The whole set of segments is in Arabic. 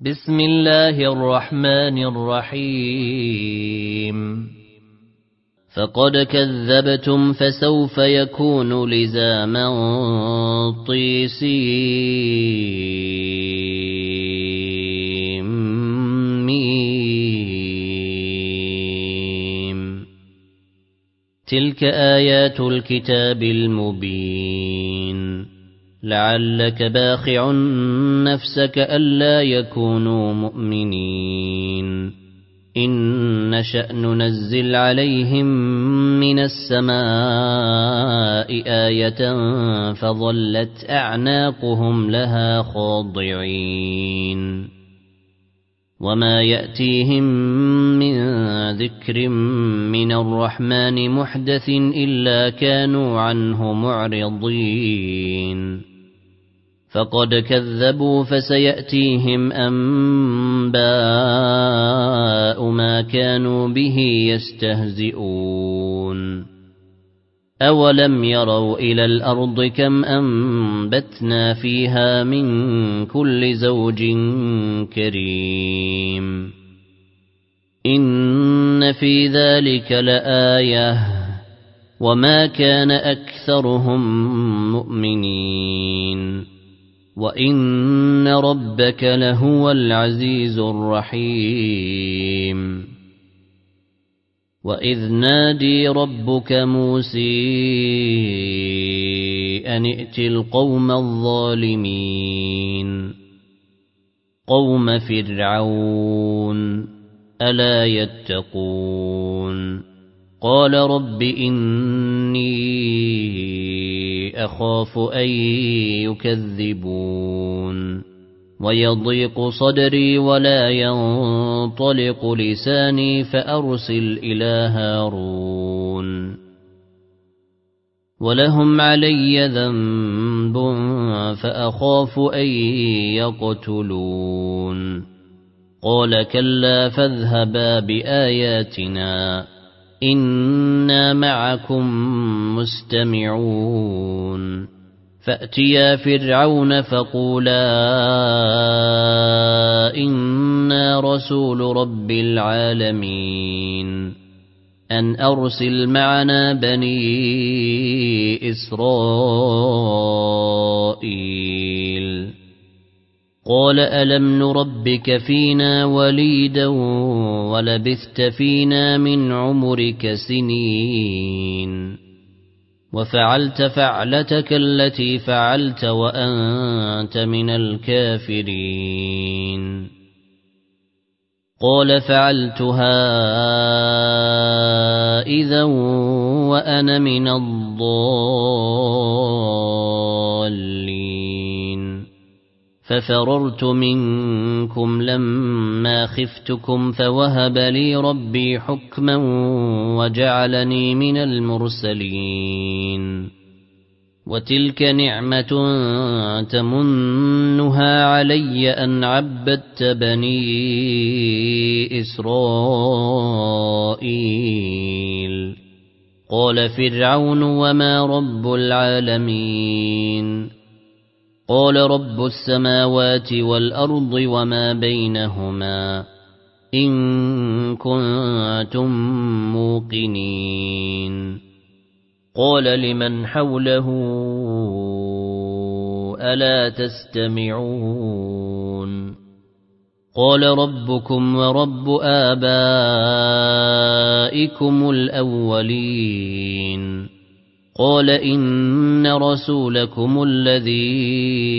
بسم الله الرحمن الرحيم فقد كذبتم فسوف يكون لزاما طيسيم تلك آيات الكتاب المبين لعلك باخع نفسك ألا يكونوا مؤمنين إن نشأ ننزل عليهم من السماء آية فظلت أعناقهم لها خاضعين وما يأتيهم من ذكر من الرحمن محدث إلا كانوا عنه معرضين فقد كذبوا فسيأتيهم أنباء ما كانوا به يستهزئون أولم يروا إلى الأرض كم أنبتنا فيها من كل زوج كريم إن في ذلك لآية وما كان أكثرهم مؤمنين وإن ربك لهو العزيز الرحيم وإذ نادي ربك موسى أن ائت القوم الظالمين قوم فرعون ألا يتقون قال رب إني أخاف أن يكذبون ويضيق صدري ولا ينطلق لساني فأرسل إلى هارون ولهم علي ذنب فأخاف أن يقتلون قال كلا فاذهبا بآياتنا إنا معكم مستمعون فأتيا فرعون فقولا إنا رسول رب العالمين أن أرسل معنا بني إسرائيل قال ألم نربك فينا وليدا ولبثت فينا من عمرك سنين وفعلت فعلتك التي فعلت وأنت من الكافرين قال فعلتها إذا وأنا من الضالين ففررت منكم لما خفتكم فوهب لي ربي حكما وجعلني من المرسلين وتلك نعمة تمنها علي أن عبدت بني إسرائيل قال فرعون وما رب العالمين قال رب السماوات والأرض وما بينهما إن كنتم موقنين قال لمن حوله ألا تستمعون قال ربكم ورب آبائكم الأولين قال إن رسولكم الذي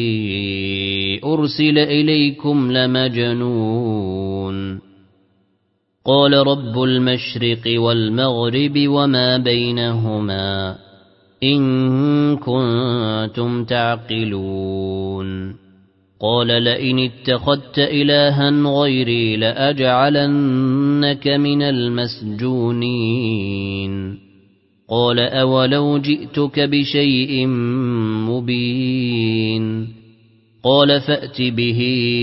أرسل إليكم لمجنون قال رب المشرق والمغرب وما بينهما إن كنتم تعقلون قال لئن اتخذت إلها غيري لأجعلنك من المسجونين قال أولو جئتك بشيء مبين قال فأت به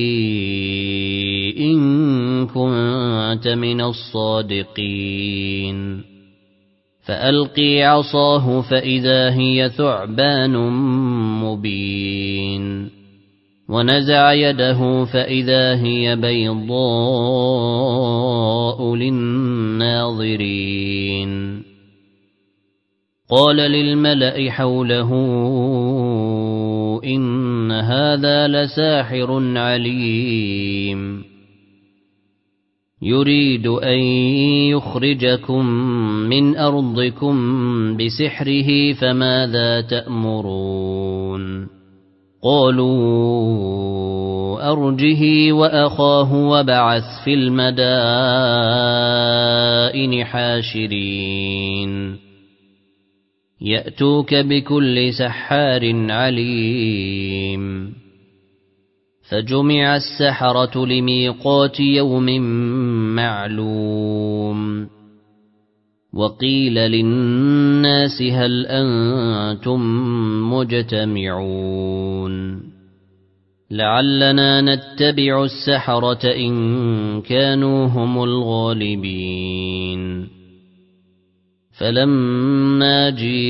إن كنت من الصادقين فألقي عصاه فإذا هي ثعبان مبين ونزع يده فإذا هي بيضاء للناظرين قال للملأ حوله إن هذا لساحر عليم يريد أن يخرجكم من أرضكم بسحره فماذا تأمرون قالوا أرجه وأخاه وابعث في المدائن حاشرين يأتوك بكل سحار عليم فجمع السحرة لميقات يوم معلوم وقيل للناس هل أنتم مجتمعون لعلنا نتبع السحرة إن كانوا هم الغالبين فلما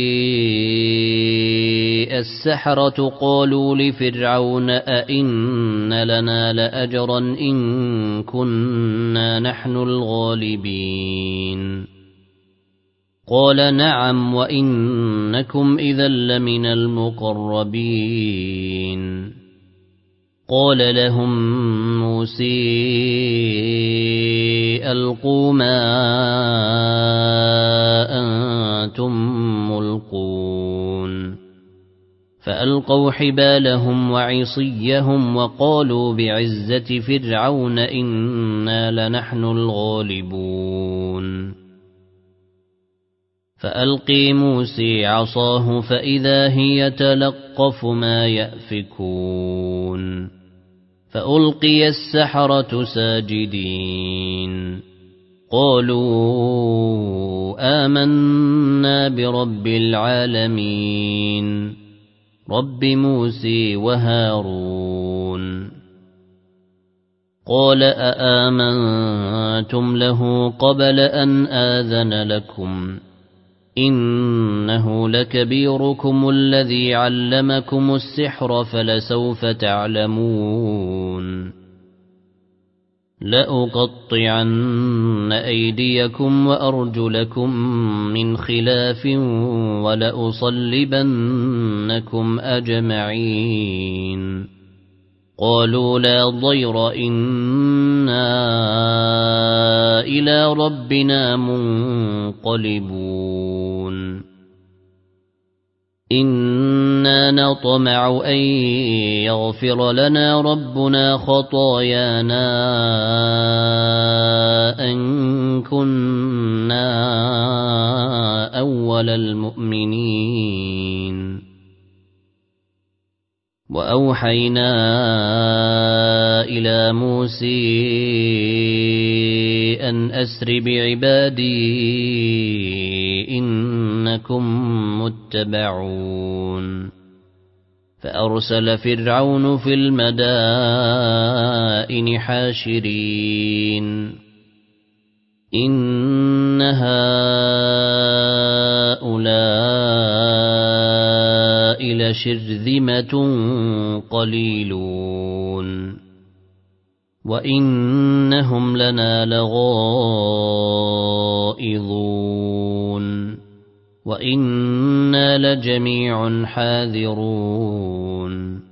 جيء السحرة قالوا لفرعون أئن لنا لأجرا إن كنا نحن الغالبين قال نعم وإنكم إذا لمن المقربين قال لهم موسى ألقوا ما أنتم ملقون فألقوا حبالهم وعصيهم وقالوا بعزة فرعون إنا لنحن الغالبون فألقي موسى عصاه فإذا هي تلقف ما يأفكون فألقي السحرة ساجدين قالوا آمنا برب العالمين رب موسى وهارون قال أآمنتم له قبل أن آذن لكم إنه لكبيركم الذي علمكم السحر فلسوف تعلمون لأقطعن أيديكم وأرجلكم من خلاف ولأصلبنكم أجمعين قالوا لا ضير إنا إلى ربنا منقلبون إنا نطمع أن يغفر لنا ربنا خطايانا أن كنا أول المؤمنين وأوحينا إلى موسى أن أسر بعبادي إنكم متبعون فأرسل فرعون في المدائن حاشرين إن هؤلاء لشرذمة قليلون وإنهم لنا لغائظون وإنا لجميع حاذرون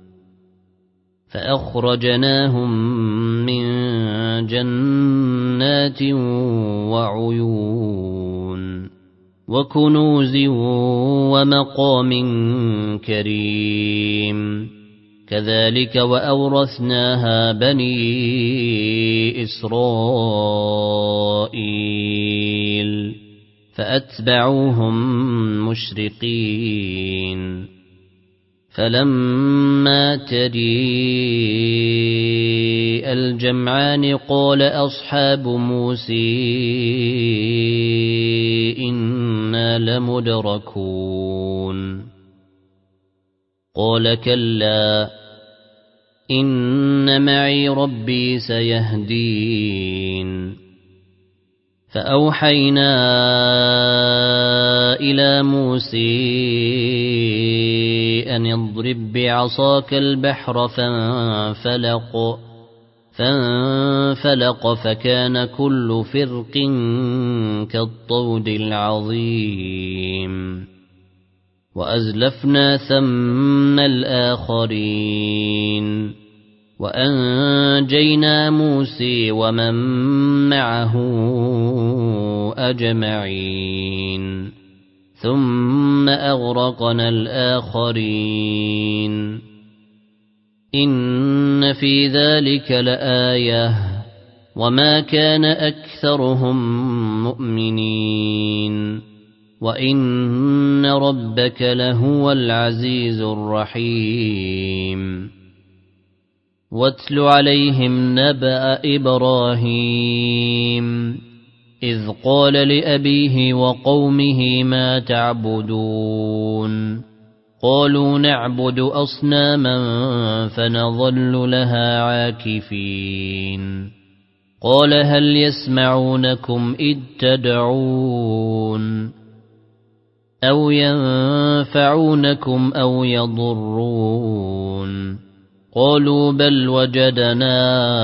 فأخرجناهم من جنات وعيون وكنوز ومقام كريم كذلك وأورثناها بني إسرائيل فأتبعوهم مشرقين فلما تريء الجمعان قال أصحاب موسى إنا لمدركون قال كلا إن معي ربي سيهدين فأوحينا إلى موسى أن اضرب بعصاك البحر فانفلق فكان كل فرق كالطود العظيم وأزلفنا ثم الآخرين وأنجينا موسى ومن معه أجمعين ثم أغرقنا الآخرين إن في ذلك لآية وما كان أكثرهم مؤمنين وإن ربك لهو العزيز الرحيم واتل عليهم نبأ إبراهيم إذ قال لأبيه وقومه ما تعبدون قالوا نعبد أصناما فنظل لها عاكفين قال هل يسمعونكم إذ تدعون أو ينفعونكم أو يضرون قالوا بل وجدنا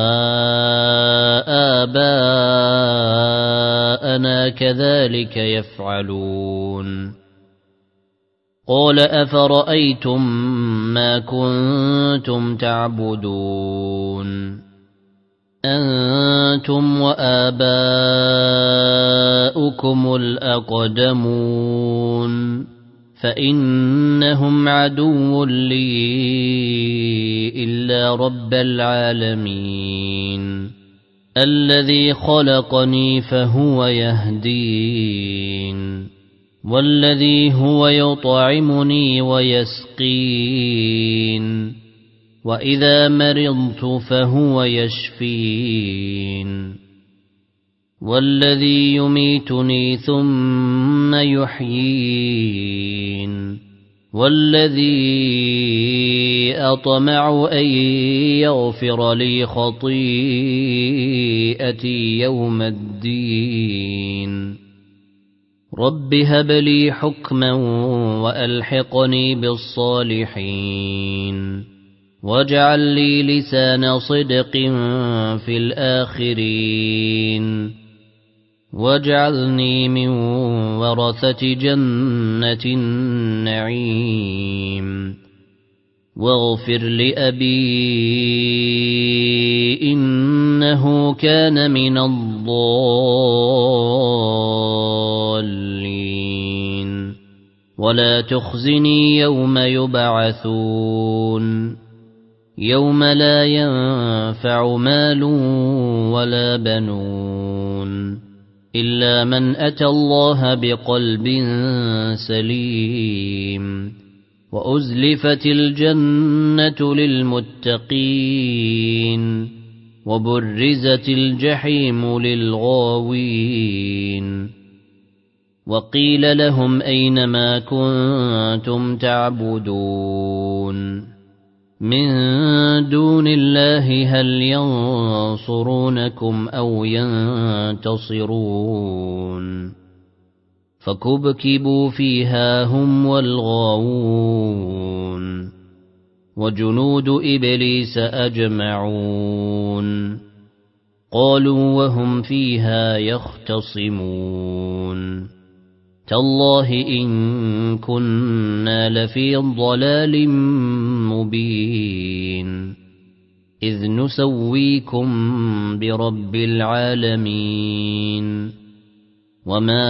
آباءنا كذلك يفعلون قال أفرأيتم ما كنتم تعبدون أنتم وآباؤكم الأقدمون فإنهم عدو لي إلا رب العالمين الذي خلقني فهو يهدين والذي هو يطعمني ويسقين وإذا مرضت فهو يشفين والذي يميتني ثم يحيين والذي أطمع أن يغفر لي خطيئتي يوم الدين رب هب لي حكما وألحقني بالصالحين واجعل لي لسان صدق في الآخرين واجعلني من ورثة جنة النعيم واغفر لأبي إنه كان من الضالين ولا تخزني يوم يبعثون يوم لا ينفع مال ولا بنون إلا من أتى الله بقلب سليم وأزلفت الجنة للمتقين وبرزت الجحيم للغاوين وقيل لهم أين ما كنتم تعبدون من دون الله هل ينصرونكم أو ينتصرون فكبكبوا فيها هم والغاوون وجنود إبليس أجمعون قالوا وهم فيها يختصمون تالله إن كنا لفي ضلال مبين إذ نسويكم برب العالمين وما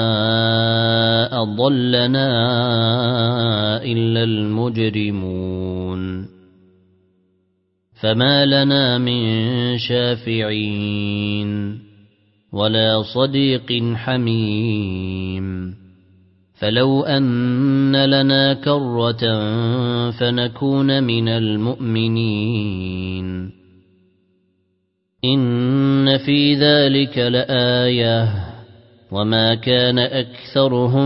أضلنا إلا المجرمون فما لنا من شافعين ولا صديق حميم فلو أن لنا كرة فنكون من المؤمنين إن في ذلك لآية وما كان أكثرهم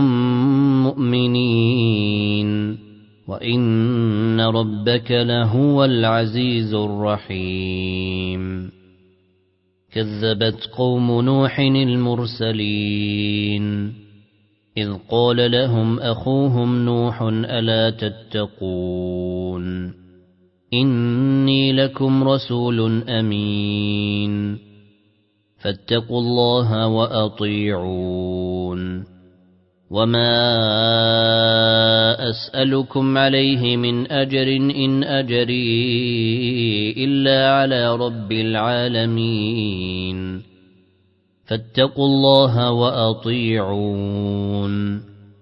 مؤمنين وإن ربك لهو العزيز الرحيم كذبت قوم نوح المرسلين إذ قال لهم أخوهم نوح ألا تتقون إني لكم رسول أمين فاتقوا الله وأطيعون وما أسألكم عليه من أجر إن أجري إلا على رب العالمين فاتقوا الله وأطيعون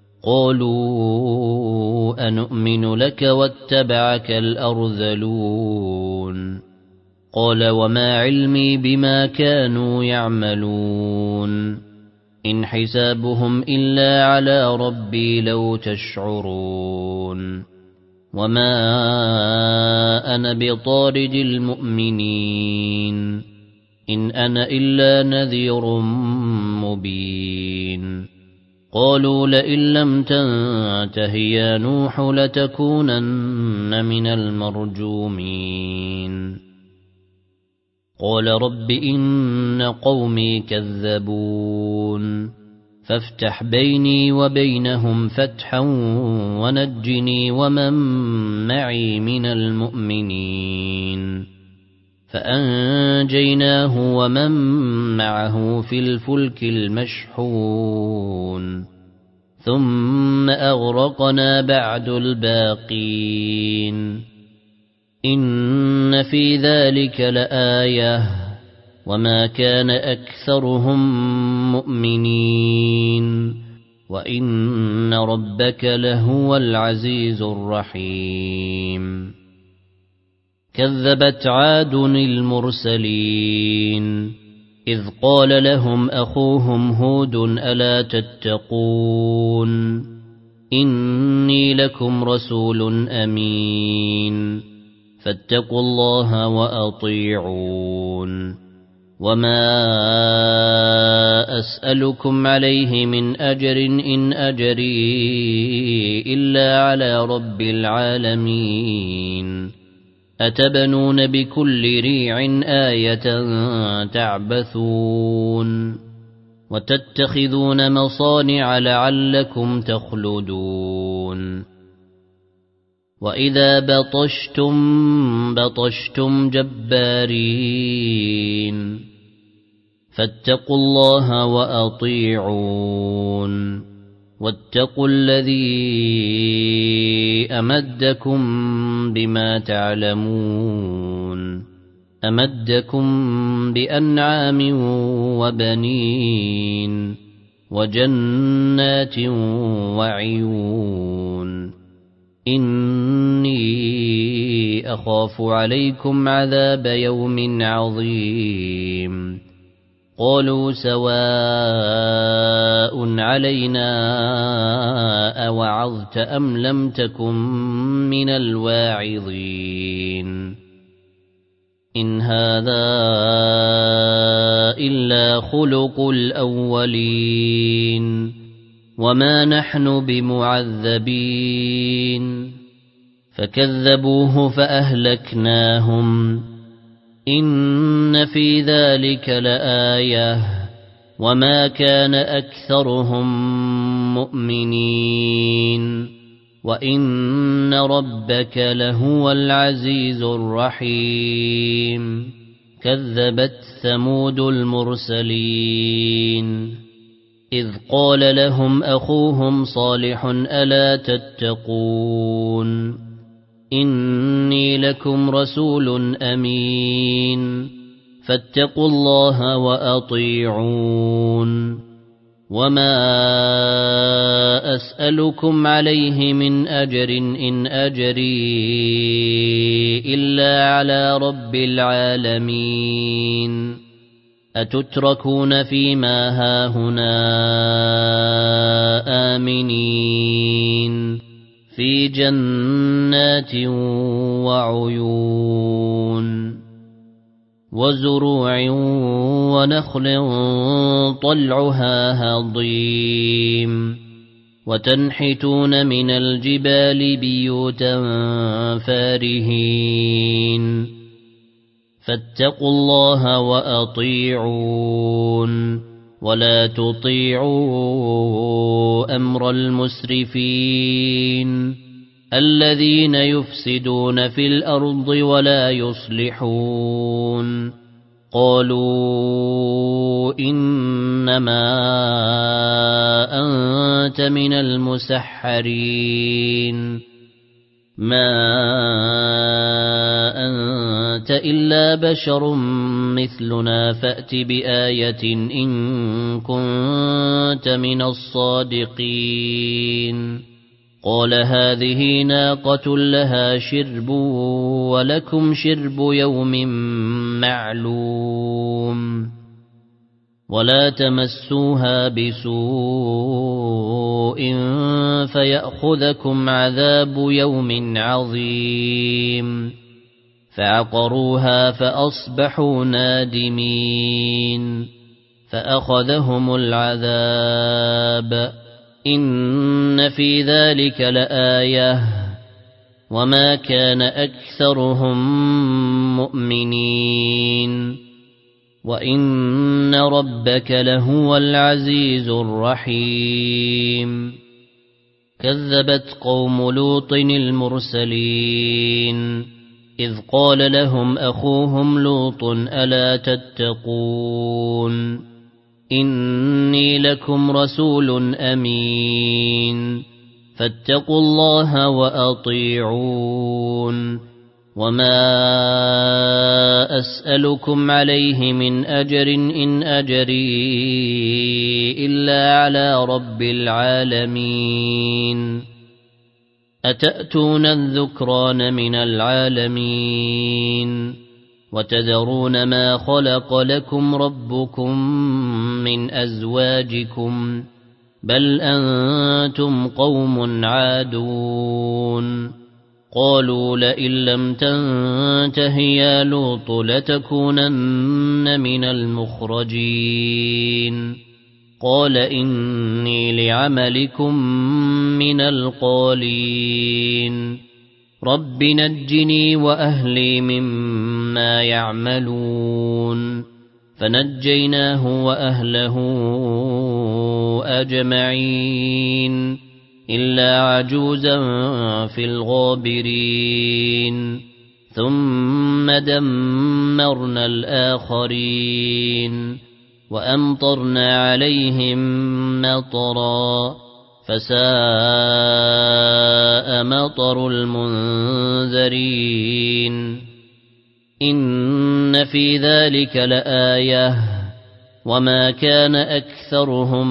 قالوا أنؤمن لك واتبعك الأرذلون قال وما علمي بما كانوا يعملون إن حسابهم إلا على ربي لو تشعرون وما أنا بطارد المؤمنين إن أنا إلا نذير مبين قالوا لئن لم تنته يا نوح لتكونن من المرجومين قال رب إن قومي كذبون فافتح بيني وبينهم فتحا ونجني ومن معي من المؤمنين فأنجيناه ومن معه في الفلك المشحون ثم أغرقنا بعد الباقين إن في ذلك لآية وما كان أكثرهم مؤمنين وإن ربك لهو العزيز الرحيم كذبت عاد المرسلين إذ قال لهم أخوهم هود ألا تتقون إني لكم رسول أمين فاتقوا الله وأطيعون وما أسألكم عليه من أجر إن أجري إلا على رب العالمين أتبنون بكل ريع آية تعبثون وتتخذون مصانع لعلكم تخلدون وإذا بطشتم جبارين فاتقوا الله وأطيعون واتقوا الذي أمدكم بما تعلمون أمدكم بأنعام وبنين وجنات وعيون إني أخاف عليكم عذاب يوم عظيم قالوا سواء علينا أوعظت أم لم تكن من الواعظين إن هذا إلا خلق الأولين وما نحن بمعذبين فكذبوه فأهلكناهم إن في ذلك لآية وما كان أكثرهم مؤمنين وإن ربك لهو العزيز الرحيم كذبت ثمود المرسلين إذ قال لهم أخوهم صالح ألا تتقون إني لكم رسول أمين فاتقوا الله وأطيعون وما أسألكم عليه من أجر إن أجري إلا على رب العالمين أتتركون فيما هاهنا آمنين في جنات وعيون وزروع ونخل طلعها هضيم وتنحتون من الجبال بيوتا فارهين فاتقوا الله وأطيعون ولا تطيعوا أمر المسرفين الذين يفسدون في الأرض ولا يصلحون قالوا إنما أنت من المسحرين ما أنت إلا بشر مثلنا فأت بآية إن كنت من الصادقين قال هذه ناقة لها شرب ولكم شرب يوم معلوم ولا تمسوها بسوء فيأخذكم عذاب يوم عظيم فعقروها فأصبحوا نادمين فأخذهم العذاب إن في ذلك لآية وما كان أكثرهم مؤمنين وإن ربك لهو العزيز الرحيم كذبت قوم لوط المرسلين إذ قال لهم أخوهم لوط ألا تتقون إني لكم رسول أمين فاتقوا الله وأطيعون وما أسألكم عليه من أجر إن أجري إلا على رب العالمين أتأتون الذكران من العالمين وتذرون ما خلق لكم ربكم من أزواجكم بل أنتم قوم عادون قالوا لئن لم تنته يا لوط لتكونن من المخرجين قال إني لعملكم من القالين رب نجني وأهلي مما يعملون فنجيناه وأهله أجمعين إلا عجوزا في الغابرين ثم دمرنا الآخرين وأمطرنا عليهم مطرا فساء مطر المنذرين إن في ذلك لآية وما كان أكثرهم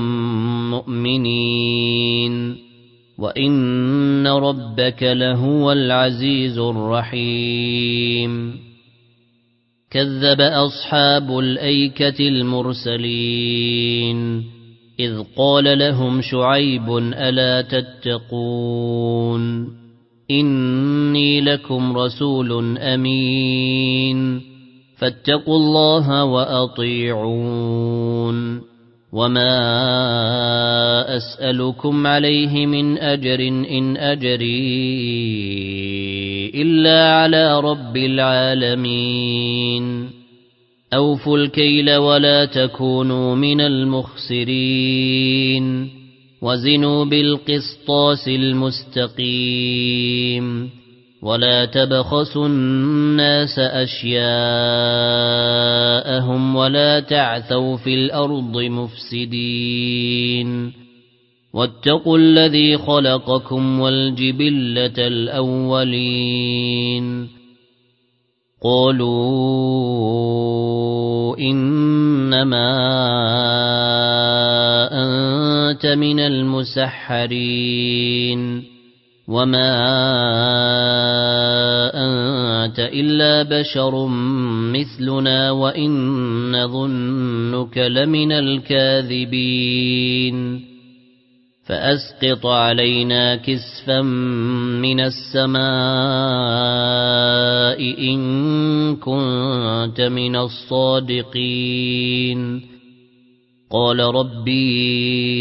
مؤمنين وإن ربك لهو العزيز الرحيم كذب أصحاب الأيكة المرسلين إذ قال لهم شعيب ألا تتقون إني لكم رسول أمين فاتقوا الله وأطيعون وما أسألكم عليه من أجر إن أجري إلا على رب العالمين أوفوا الكيل ولا تكونوا من المخسرين وزنوا بالقسطاس المستقيم ولا تبخسوا الناس أشياءهم ولا تعثوا في الأرض مفسدين واتقوا الذي خلقكم والجبلة الأولين قالوا إنما أنت من المسحرين وما أنت إلا بشر مثلنا وإن نظنك لمن الكاذبين فأسقط علينا كسفا من السماء إن كنت من الصادقين قال ربي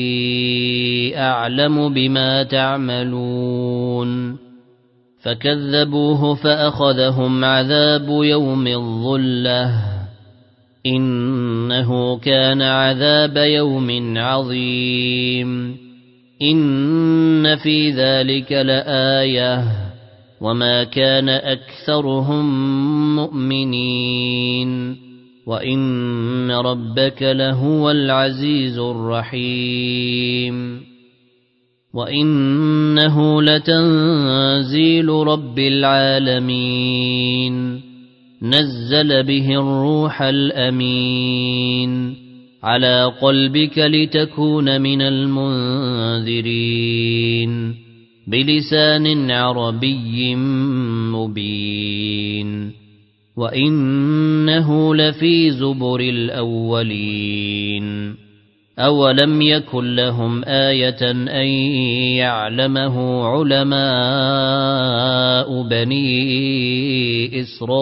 أعلم بما تعملون فكذبوه فأخذهم عذاب يوم الظلة إن إنه كان عذاب يوم عظيم إن في ذلك لآية وما كان أكثرهم مؤمنين وإن ربك لهو العزيز الرحيم وإنه لتنزيل رب العالمين نزل به الروح الأمين على قلبك لتكون من المنذرين بلسان عربي مبين وإنه لفي زبر الأولين أولم يكن لهم آية أن يعلمه علماء بني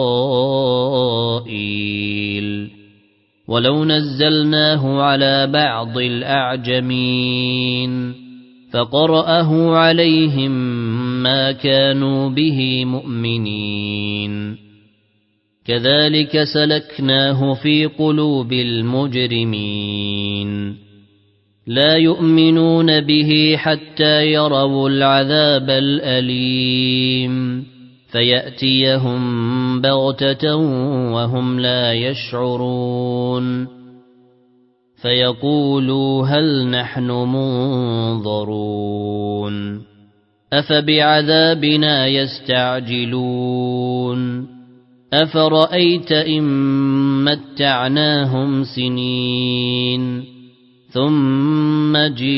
إسرائيل ولو نزلناه على بعض الأعجمين فقرأه عليهم ما كانوا به مؤمنين كذلك سلكناه في قلوب المجرمين لا يؤمنون به حتى يروا العذاب الأليم فيأتيهم بغتة وهم لا يشعرون فيقولوا هل نحن منظرون أفبعذابنا يستعجلون أفرأيت إن متعناهم سنين ثم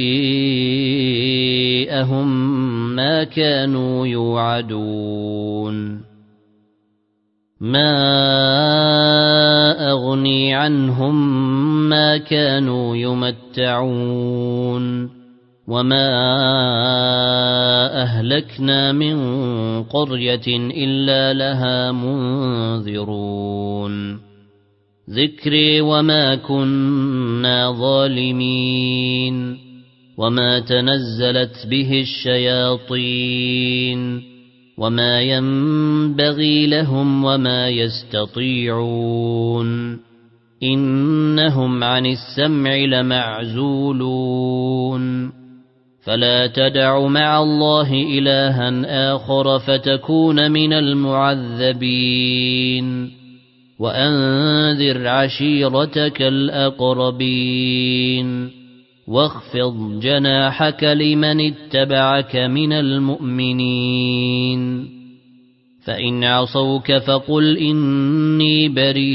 جيءهم ما كانوا يوعدون ما أغني عنهم ما كانوا يمتعون وما أهلكنا من قرية إلا لها منذرون ذكري وما كنا ظالمين وما تنزلت به الشياطين وما ينبغي لهم وما يستطيعون إنهم عن السمع لمعزولون فلا تدع مع الله إلها آخر فتكون من المعذبين وأنذر عشيرتك الأقربين واخفض جناحك لمن اتبعك من المؤمنين فإن عصوك فقل إني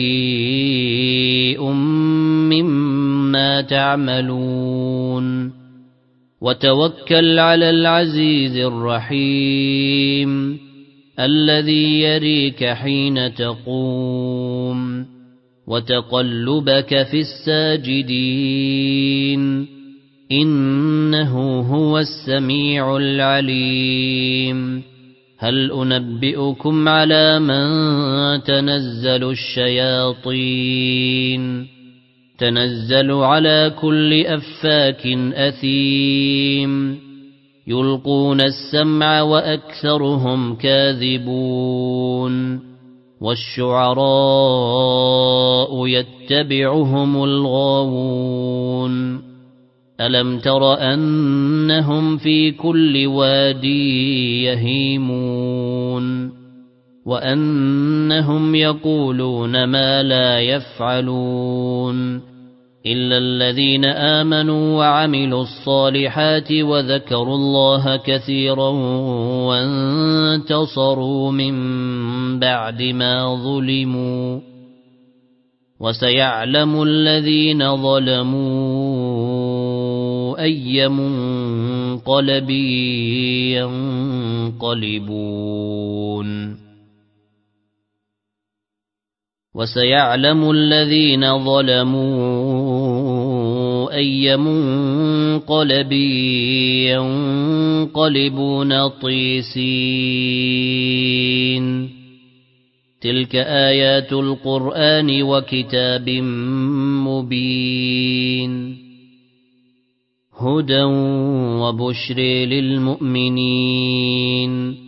بريء مما تعملون وتوكل على العزيز الرحيم الذي يريك حين تقوم وتقلبك في الساجدين إنه هو السميع العليم هل أنبئكم على من تنزل الشياطين تنزل على كل أفاك أثيم يلقون السمع وأكثرهم كاذبون والشعراء يتبعهم الغاوون ألم تر أنهم في كل وادي يهيمون وأنهم يقولون ما لا يفعلون إلا الذين آمنوا وعملوا الصالحات وذكروا الله كثيرا وانتصروا من بعد ما ظلموا وسيعلم الذين ظلموا أي منقلب ينقلبون وسيعلم الذين ظلموا أي منقلب ينقلبون طيسين تلك آيات القرآن وكتاب مبين هدى وبشر للمؤمنين